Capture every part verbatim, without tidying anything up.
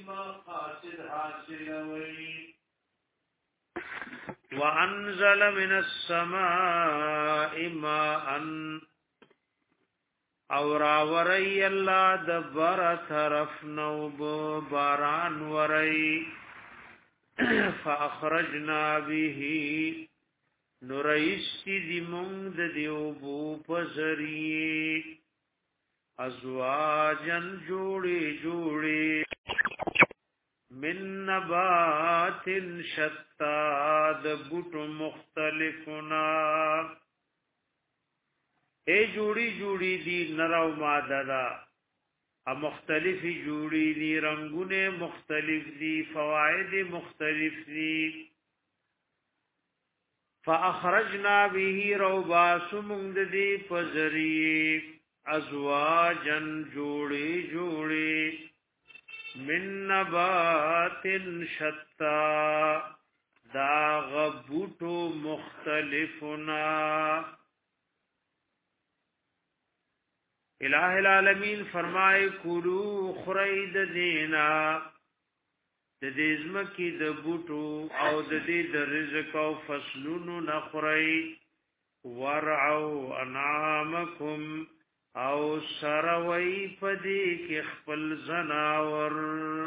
مقاصد حاصلوي وانزل من السماء ماء اور ورئی اللہ دبر طرف نوب باران ورئی فاخرجنا به نرئیستی دی مونگ دیوبو پزری ازواجن جوڑی جوڑی من نبات شتاد بوٹ مختلفنا اے جوڑی جوڑی دی نرو ماده دا مختلفی جوڑی دی رنگونه مختلف دی فوائد مختلف دی فاخرجنا به روباس مند دی پزری ازواجن جوڑی جوڑی من نبات شتا دا غبوٹو مختلفنا الہ العالمین فرمائے کلو خرید دینا د دې زمکی د بوټو او د دې د رزق او فصلونو نخری ورعو انعامکم او سروي پدې کې خپل زناور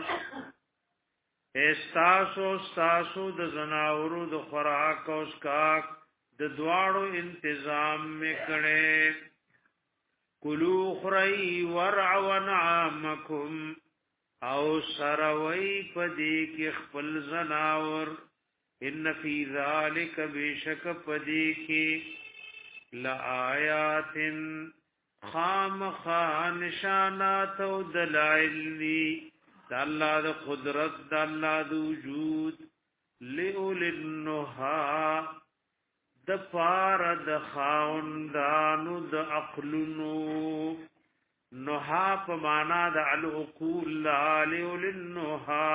استاسو استاسو د زناورو د خوراک او اسکاک د دواړو تنظیم میکړي کلو خری ورعو انعامکم او سروي پدې کې خپل زناور ان فی ذلک بشک پدې کې لآیات خام خان نشانات او دلائل دی د الله د قدرت د الله د وجود لئول النها د پار د خاوندانو د عقلونو نها په معنا د العقول لئول النها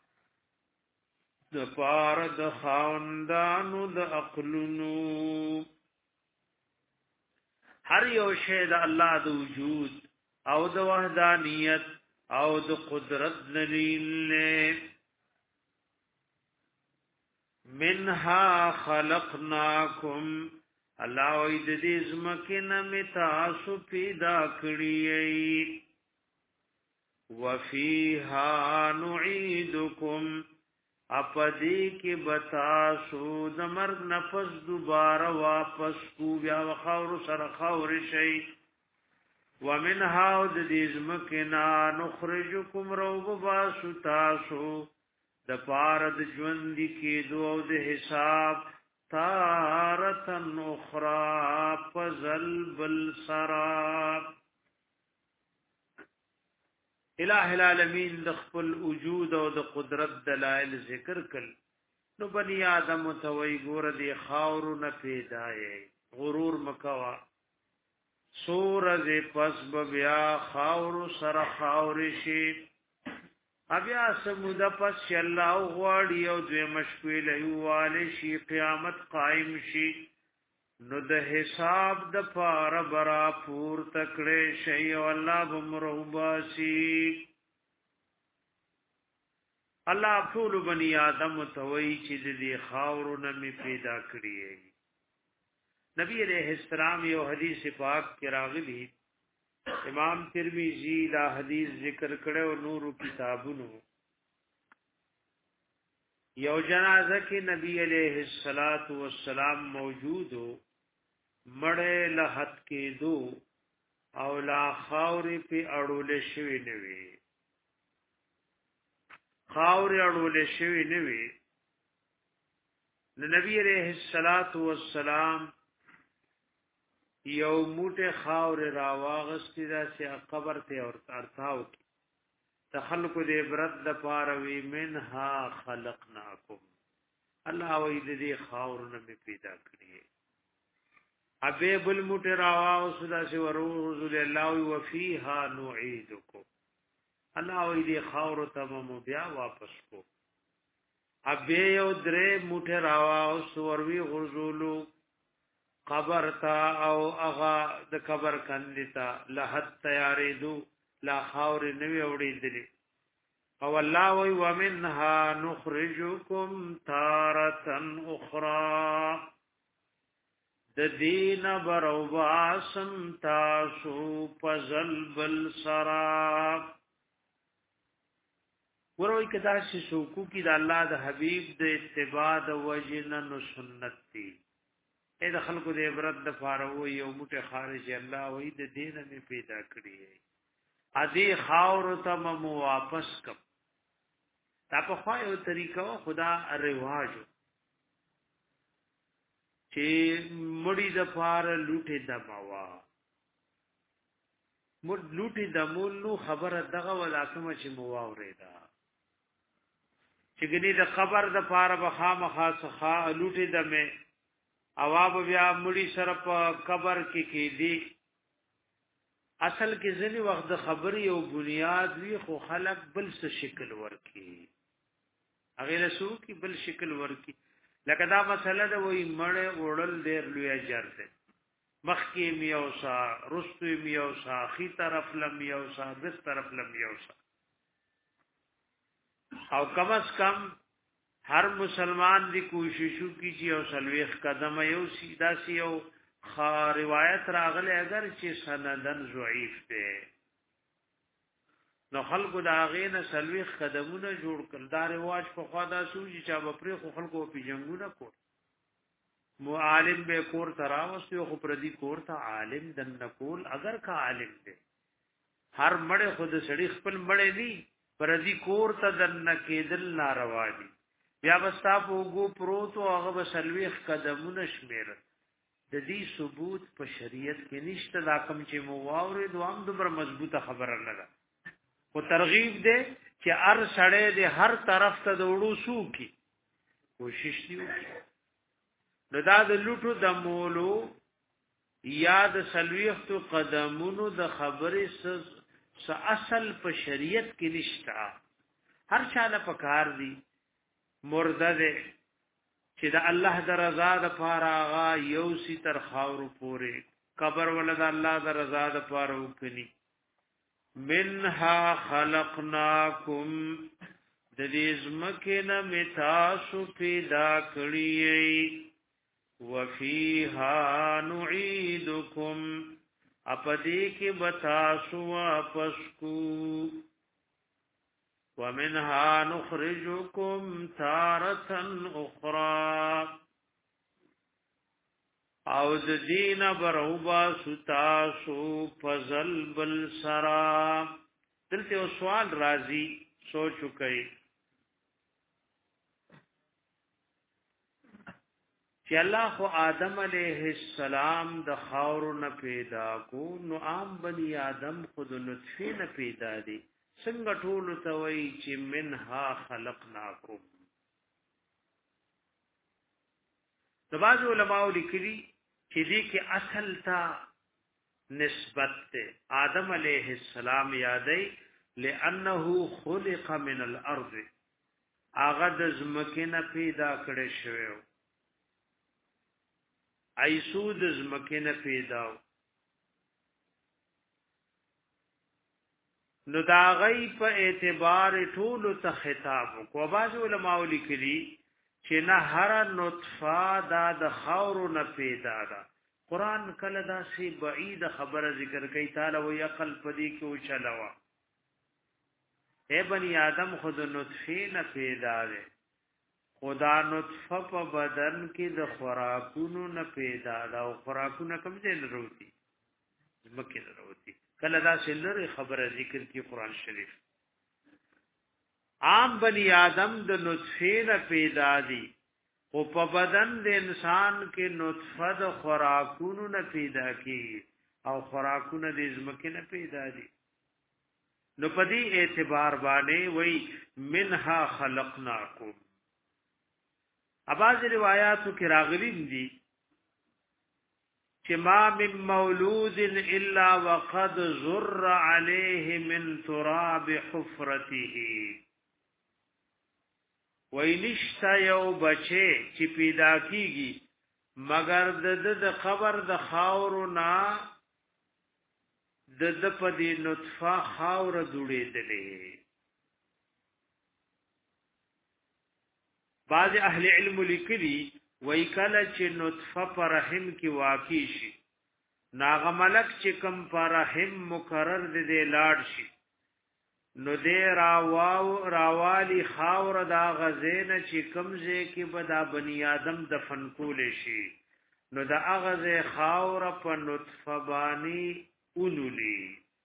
د پار د خاوندانو د عقلونو هر یو شی د الله د وجود او د وحدانیت او د قدرت دلیل له منها خلقناکم الله وې د دې زمکه متاسو پیدا کړی وفيها نعيدكم اپدی کی بتاسو د مرگ نفس دوباره واپس کو بیا وخور سره خور شي ومنها د دې زمکنا نخرجکم روب باسو تاسو د پارد ژوند کی دو د حساب تارتن اخرى فزل بالسراب الہ العالمین د خپل وجود او د قدرت دلائل ذکر کړ نو بنی آدم توي ګور دی خاور نه پیدا یې غرور مکوا سورز پس بیا خاور سره خاور شي بیا سمود پس الله غواړي او د مشکل ایواله شي قیامت قائم شي نو د حساب د پار برا پور تکړه شي او الله بمروباسي الله ټول بني آدم توي چې د خاور نه می پیدا کړی نبی عليه السلام یو حدیث پاک کې راغلی امام ترمذی دا حدیث ذکر کړو نورو کتابونو یو جنازه کې نبی عليه الصلاة والسلام موجودو مړې لحد کې دو او لا خاورې په اړول شوی نوي خاورې اړول شوی نوي نبی عليه الصلاة والسلام یو موټه خاورې راواغستې دا چې قبر ته اور ارتاو کی تخلق دې عبرت د پاروي منها خلقناکم الله وې دې خاور نه پیدا کړی ابه بل موټه راواو سدا چې ورزل الله وفيها نعيدكم الله وې دې خاور ته مو بیا واپس کو ابه یو درې موټه راواو سوروي غرزولو قبر تا او اغا د قبر کندتا لحد تیارې دو لا خاور نوی اوړې دي او الله وی ومنها نخرجكم تارة اخرى د دین بروباسم تاسو پزل بل سرا وروي کدا شي سوکو کی د الله د حبيب د اتباع د وجنن سنت دي اې د خلکو د عبرت د فارو یو موټه خارج الله وی د دین می پیدا کړی ادي خاور ته مو واپس کم تا په خو یو طریقو خدا رواج چې مړی د فار لوټه د موا مړ لوټه د مولو خبره دغه ولاسمه چې مو واورېدا چې ګني د خبر د فار بخا مخا سخا لوټه د مې اواب بیا مړی سره په قبر کې کې دي اصل کې ځنی وخت د خبري او بنیاد وی خو خلق بل څه شکل ورکی هغه رسو کې بل شکل ورکی لکه دا مسله ده وای مړ وړل ډیر لوی اجر ده مخکې میوسا رستو میوسا خي طرف لم میوسا دس طرف لم میوسا او کم از کم هر مسلمان دی کوششو کی چې او سلويخ قدم یو سیدا سی او خا روایت راغله اگر چې سندن ضعیف ده نو خلقو دا غینه سلويخ قدمونه جوړ کړ دا رواج په خوا دا سوجي چې په پرې خو خلقو په جنگونه کو معالم به کور تراوستو خو پردي کور ته عالم دن نقول اگر کا عالم ده هر مړ خود سړي خپل مړ دی پردي کور ته دن کېدل ناروا دي بیا بستا پوغو پروتو هغه بسلويخ قدمونه شمیر د دې ثبوت په شریعت کې نشته دا کوم چې مو واورې دوام دبر مضبوطه خبره نه ده او ترغیب ده چې هر سړی د هر طرف ته دوړو سو کی کوشش دی نو دا د لوټو د مولو یاد سلويخ تو قدمونو د خبرې س اصل په شریعت کې نشته هر چاله پکار دی مرده ده چې د الله د رضا د پاره آغا یو سی تر خاور پوره قبر ولدا الله د رضا د پاره وکړي منها خلقناکم د دې زمکه نه متاسو پیدا کړی وفيها نعيدكم اپدې کې بتاسو واپس کو ومنها نخرجكم تارة اخرى او د دین بروبا ستاسو فزل بل سرا دلته او سوال راځي سوچو کوي چې الله خو آدم علیه السلام د خاور نه پیدا کو نو عام بنی آدم خود لطفی نه پیدا دي څنګه ټول ته وای چې منها خلقناکم د باز علماء لیکلي چې دې کې اصل تا نسبت ته آدم علیه السلام یادې لانه خلق من الارض هغه د زمکه نه پیدا کړي شوی ایسو د زمکه نه پیدا نو دا غي په اعتبار ټول ته خطاب کو باز علماء لیکلي چې نه هر نطفه دا د خاور نه پیدا ده قران کله دا سی بعید خبره ذکر کوي تعالی و یقل پدی کې او چلاوا اے بنی آدم خود نطفه نه پیدا ده خدا نطفه په بدن کې د خوراکونو نه پیدا ده او خوراکونه کوم ځای نه وروتي زمکه نه وروتي کله دا سلره خبره ذکر کی قران شریف عام بنی آدم د نطفه نه پیدا دي او په بدن د انسان کې نطفه د خوراکونو نه پیدا کی او خوراکونه د زمکه نه پیدا دي نو په دې اعتبار باندې وای منها خلقناکم اباظ روایتو کې راغلي دي چې ما من مولود الا وقد زر عليه من تراب حفرته وینشتا یو بچه چې پیدا کیږي مگر د د خبر د خاورو نا د د په دې نطفه خاور جوړېدلې بعض اهل علم لیکلي وای کله چې نطفه پر رحم کې واقع شي ناغه ملک چې کم پر رحم مقرر دي لاړ شي نو دې راواو راوالی خاور دا غزین چې کمزه کې به دا بنی آدم دفن کول شي نو دا اغزه خاور په نطفه باندې اونولي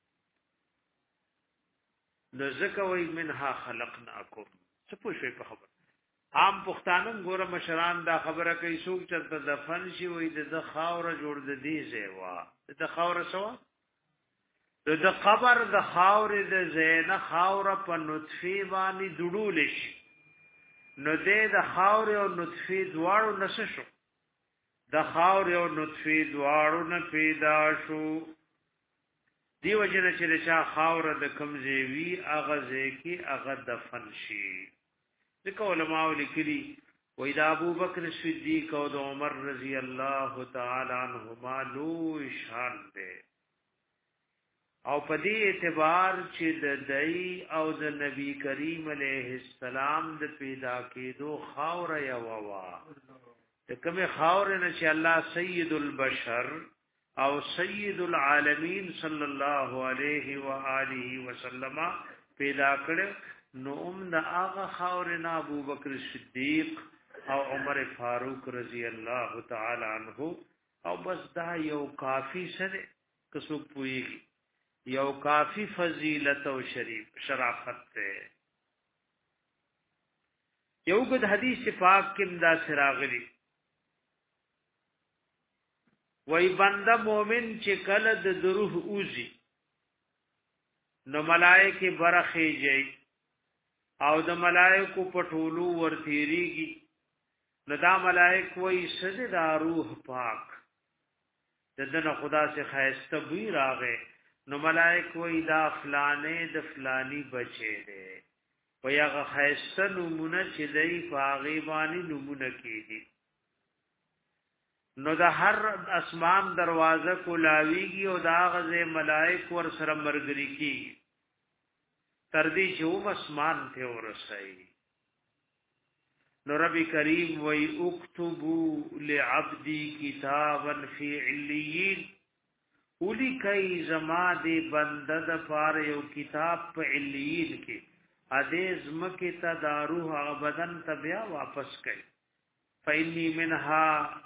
نو زکوی منها خلقناکم څه پوښې په خبر عام پښتانم ګوره مشران دا خبره کوي څوک چې دفن شي وي د خاور جوړ د دې زیوا د خاور سوا د قبر د خاور د زینه خاور په نطفه باندې دړول شي نو د خاور او نطفه دواړو نس شو د خاور او نطفه دواړو نه پیدا شو دیو جن چې چا خاور د کمزې وی اغه ځکه اغه دفن شي ځکه علماء لیکلي وې د ابو بکر صدیق او د عمر رضی الله تعالی عنهما لو شان ده او په دې اعتبار چې د دای او د نبی کریم علیه السلام د پیدا کېدو خاور یا وا د کومه خاور نه چې الله سید البشر او سید العالمین صلی الله علیه و آله وسلم پیدا کړ نو ام د هغه خاور نه ابو بکر صدیق او عمر فاروق رضی الله تعالی عنہ او بس دا یو کافی سره کسو پویږي یو کافی فضیلت او شریف شرافت ته یو گد حدیث پاک کم دا سراغلی وی بنده مومن چې کله د دروح اوزی نو ملائکه برخی جئی او د ملائکو پټولو ورتیریږي نو دا ملائک وی سجده دا روح پاک ددن خدا سے خیسته بوی راغه نو ملائک وی دا فلانه د فلانی بچی دی وی هغه خیسته نمونه چې دی فاغی بانی نمونه کیږي نو د هر اسمان دروازه کولاویږي او دا غزه ملائک ور سره مرګري کیږي تر دې چې و اسمان ته ورسای نو رب کریم وی اکتبوا لعبدی کتابا فی علیین اولی کئی زما دی بنده د پار یو کتاب په علیین کې ادیز مکه تا داروح بدن تبیا واپس کړي فإني منها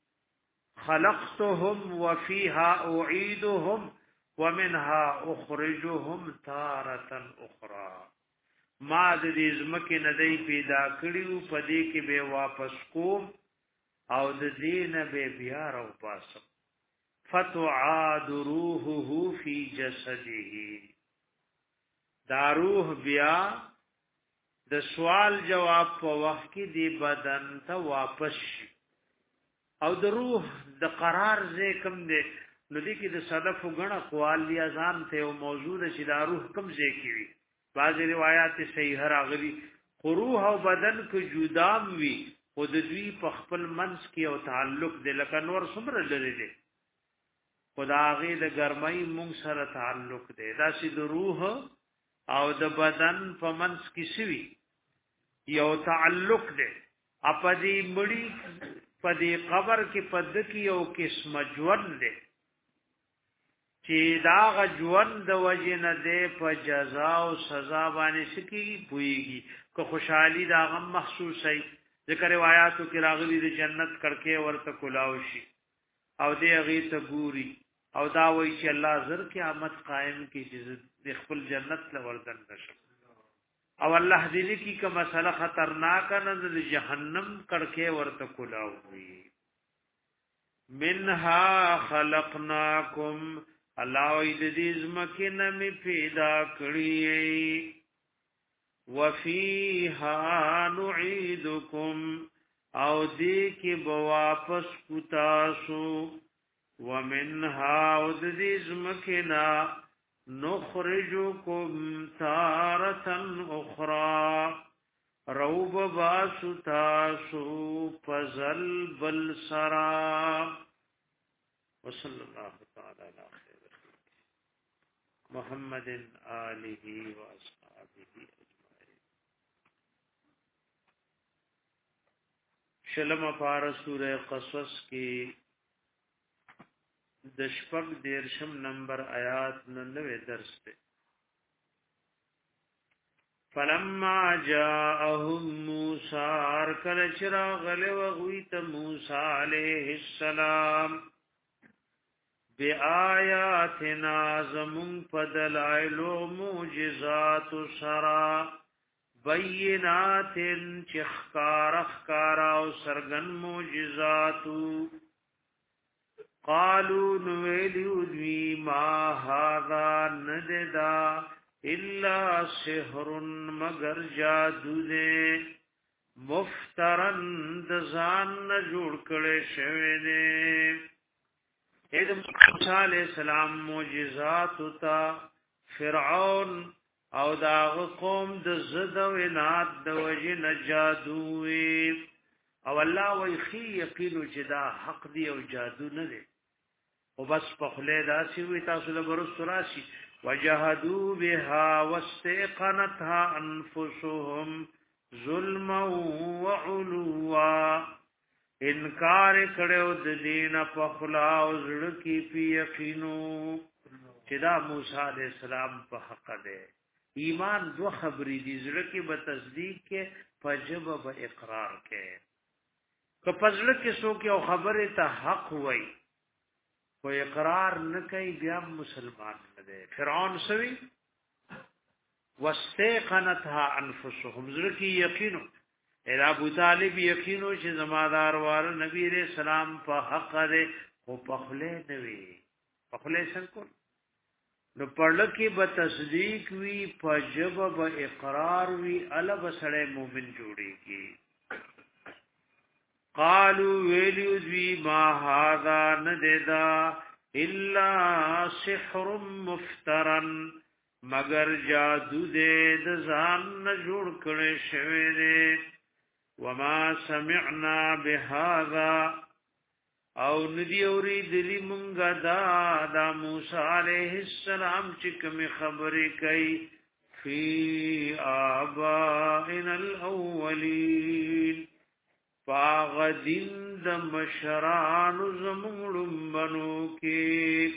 خلقتهم وفيها أعيدهم ومنها أخرجهم تارة أخرى ما د دې زمکه ندی پیدا کړیو پدې کې به واپس کوم او د دین به بیا راو پاسم فتعاد روحه فی جسده دا روح بیا د سوال جواب په وخت کې دی بدن ته واپس شي او د روح د قرار ځای کم دی نو دې کې د صدف غنا قوال لی اذان ته او موجود شي دا روح کم ځای کې وي بعض روایت صحیح راغلي روح او بدن کې جدام وي او د دوی په خپل منځ کې او تعلق دی لکه نور څومره لري دی خداغه د ګرمۍ مونږ سره تعلق دی دا چې د روح او د بدن په منځ کې شوی یو تعلق دی اپدی مړی پدې قبر کې پد کې یو قسم ژوند دی چې دا غ ژوند د وجه نه دی په جزا او سزا باندې سکی پويږي که خوشحالي دا غم محسوسي ذکر روایتو کې راغلي د جنت کړکې ورته کلاو شي او دې غي ته ګوري او دا وایي چې الله زر قیامت قائم کی چې د خپل جنت لوردن نشم او الله دې کی که مسله خطرناک نه د جهنم کړکې ورته کلاو وي منها خلقناکم الله دې زمکه نمی پیدا کړی وفيها نعيدكم او دې کې به واپس کو تاسو ومنها او دې زمکنا نخرجكم تارة اخرى روب باسو تاسو فزل بل سرا وصلى الله تعالى على خير محمد آله واصحابه شلم پار سوره قصص کی د شپږ دیرشم نمبر آیات ننوے درس ته فلما جاءهم موسى ارکل چراغ لوغویت موسی علیہ السلام بآیاتنا زمون فدلائل معجزات سرا بینات چخکار اخکارا و سرگن معجزاتو قالوا نویلیو دوی ما هذا نددا الا سحر مگر جادو دے مفترن دزان جوړ کړي شوی دے اې د موسی علیہ السلام معجزات تا فرعون او دا قوم د زد او انات د وجه نجادوی او الله وی خی یقینو چې دا حق دی او جادو نه دی او بس په خله دا سی وی تاسو له برس راشي وجحدوا بها واستيقنتها انفسهم ظلما وعلوا انکار کړو د دین په خلا او زړه کې پی یقینو چې دا موسی علیہ السلام په حق دی ایمان دو خبرې دي زړه کې به تصدیق کې فجب به اقرار کې که پزړه کې څوک یو خبره ته حق وای خو اقرار نه کوي بیا مسلمان نه دی فرعون سوي واستيقنتها انفسهم زړه کې یقینو اے ابو طالب یقینو چې زمادار وار نبی رسول سلام په حق دی او په خله نه وی په خله څنګه نو پړل کې به تصدیق وی په جب به اقرار وی ال بسړې مؤمن جوړيږي قالوا ویلیو دوی ما هذا نددا الا سحر مفترن مگر جادو دې د ځان نه جوړ کړي شوی دې وما سمعنا بهذا او ندی اوری دلی مونگا دا دا موسی علیہ السلام چکم خبری کئی فی آبائنا الاولین فاغدین دا مشران زمولم بنو کی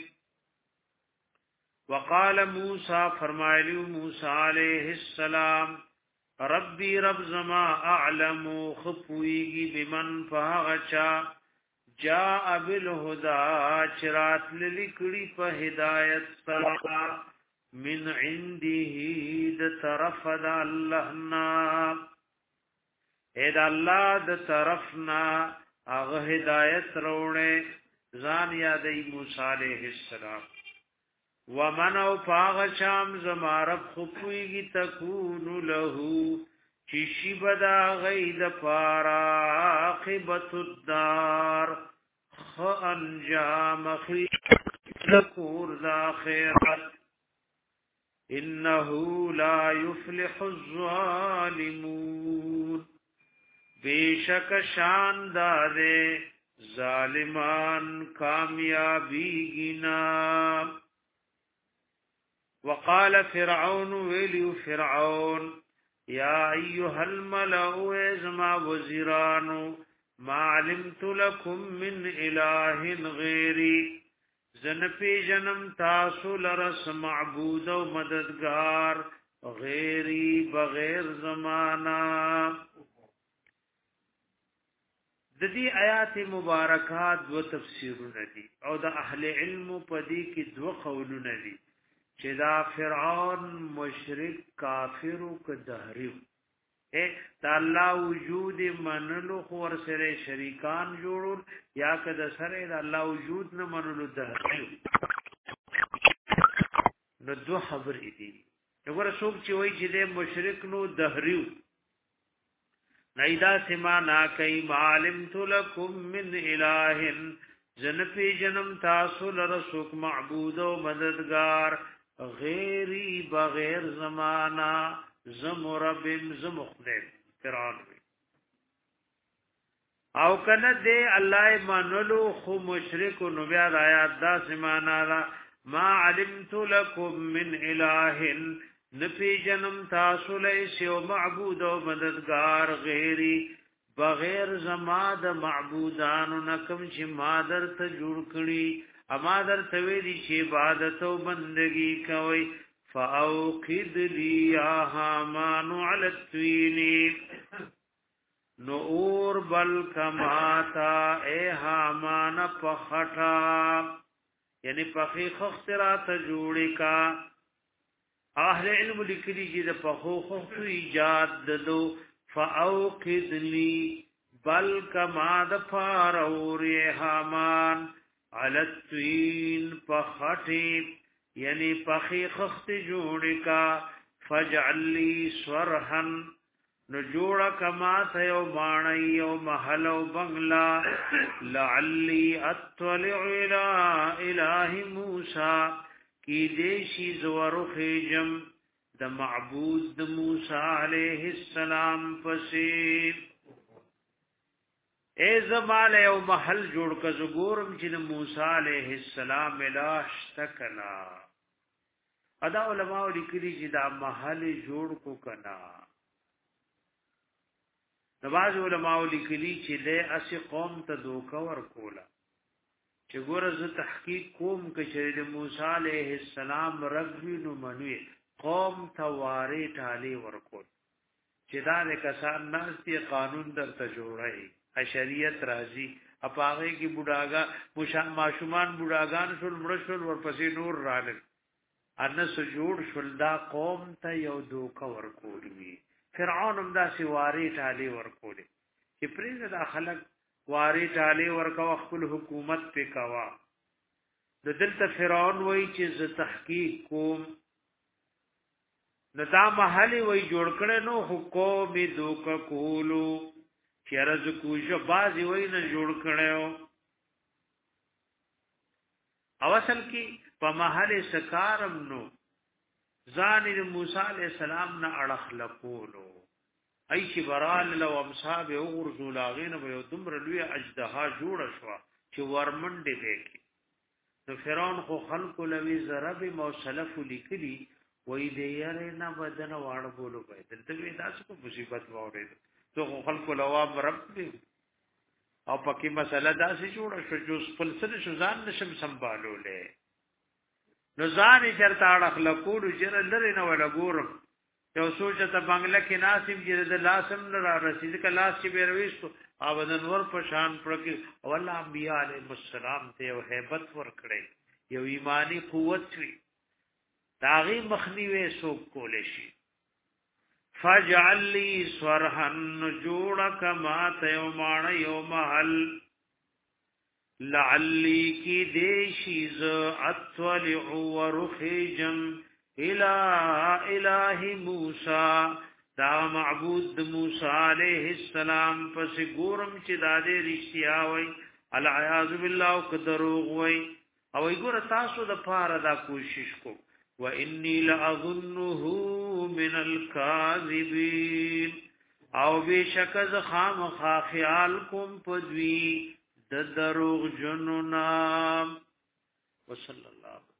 وقال موسی فرمائلی موسی علیہ السلام ربی رب زما اعلم خفویگی بمن فاغچا جاء بالهدى چرات للیکړي په هدایت سره من عنده د طرف د الله نا اې د الله د طرفنا هغه هدایت وروړي ځان یادې موسی عليه السلام ومن او پاغ شام زمارب خپويږي تكون له چې شی بدا غید پارا عاقبت الدار خ انجام خیر ذکر ذا خیرت انه لا يفلح الظالمون بیشک شاندار ظالمان کامیابی گنا وقال فرعون ویلیو فرعون یا ایها الملأ ازما وزیرانو ما علمت لكم من اله غیری زن پی جنم تاسو لرس معبود و مددگار غیری بغیر زمانہ د دې آیات مبارکات دو تفسیرونه دي او د اهل علم په دې کې دو قولونه دي چې دا فرعون مشرک کافر او کدهریو اے دا الله وجود منلو خور سره شریکان جوړول یا کده سره دا الله وجود نه منلو دهریو نو دو خبرې دي وګوره څوک چې وایي چې د مشرک نو دهریو نایدا سمانا کئی معلمت لکم من الہ جن پی جنم تاسو لرسوک معبود و مددگار غیری بغیر زمانہ زمربم زمخدم فرعون او کنه دے اللہ منلو خو مشرک نو بیا آیات دا سمانا را ما علمت لکم من الہ نپی جنم تاسو لیسی و معبود و مددگار غیری بغیر زما د معبودانو نکم چې ما در ته جوړ کړی اما در ته ویلي چې عبادت او بندگی کوي فاوقد لي يا هامان على التوين نور بل کماتا اے هامان پخټا یعنی پخې خخترات جوړی کا اهل علم لیکلي چې د پخو خخت ایجاد ددو فاوقد لي بل کما د فارور هامان على التوين پخټي یعنی پخې خخت جوړی کا فجعل لي سرحا نو جوړه کما ته یو باڼ یو محل او بنگلا لعلی اطلع الى اله موسی کی دیشی زور خجم د معبود د موسی علیہ السلام پسې ای زمال یو محل جوړ ک زګورم چې د موسی علیہ السلام لاش تکنا ادا علماء لیکلي چې دا محل جوړ کو کنا نواز علماء لیکلی چې له اسی قوم ته دوکا ور کولا چې ګوره ز تحقیق کوم کې چې موسی علیہ السلام رغوی نو منوي قوم ته واره ټالی ور کول چې دا د کسان ناستی قانون در ته جوړای شریعت راضی اپاغه کی بډاګا مشا ماشومان بډاګان شول مرشل ورپسې نور راغل انس جوړ شول دا قوم ته یو دوکا ور کولی فرعون هم دا سی واری ټالی ورکولې چې پرې دا خلک واری ټالی ورکو خپل حکومت په کوا د دلته فرعون وای چې ز تحقیق کوم نو دا محلي وای جوړ کړي نو حکومت دوک کولو چې رز کوجه بازي وای نه جوړ کړي او اصل کې په محل سکارم نو ځان موسی علیہ السلام نه اڑخ لکولو ایش برال لو امصاب اغرزو لاغین به دمر لوی اجدها جوړ شو چې ورمنډه وکي نو فرعون خو خلق لوی ضرب موصلف لیکلی وې دې یاره نه بدن واړ بولو به دلته وی تاسو په مصیبت واره ته خلق لوام رب دې او پکې مسله داسې جوړه شو چې خپل سره شو ځان نشم سنبالولې نو ځان چرته اخلاقو جره لري نه ولا ګورم یو سوچ ته بنگله کې ناسم چې د لاسم نه رسید ک لاس چې بیرويستو اوبدن ور په شان پرکې او الله انبیاء علیهم السلام ته یو hebat ور کړی یو ایمانی قوت وی داغي مخنیوي سو کول شي فجعل لي سرحا جوړک ما ته یو مان یو محل لعلی کی دیشیز اطلع ورخیجم الہ الہ موسی دا معبود موسی علیہ السلام پس ګورم چې دا دې رښتیا وای العیاذ بالله او کدروغ وای او ګور تاسو د پاره دا کوشش کو و انی لاظنه من الکاذبین او بشک ز خامخا خیال کوم پدوی د دروغ جنو نام وصلی الله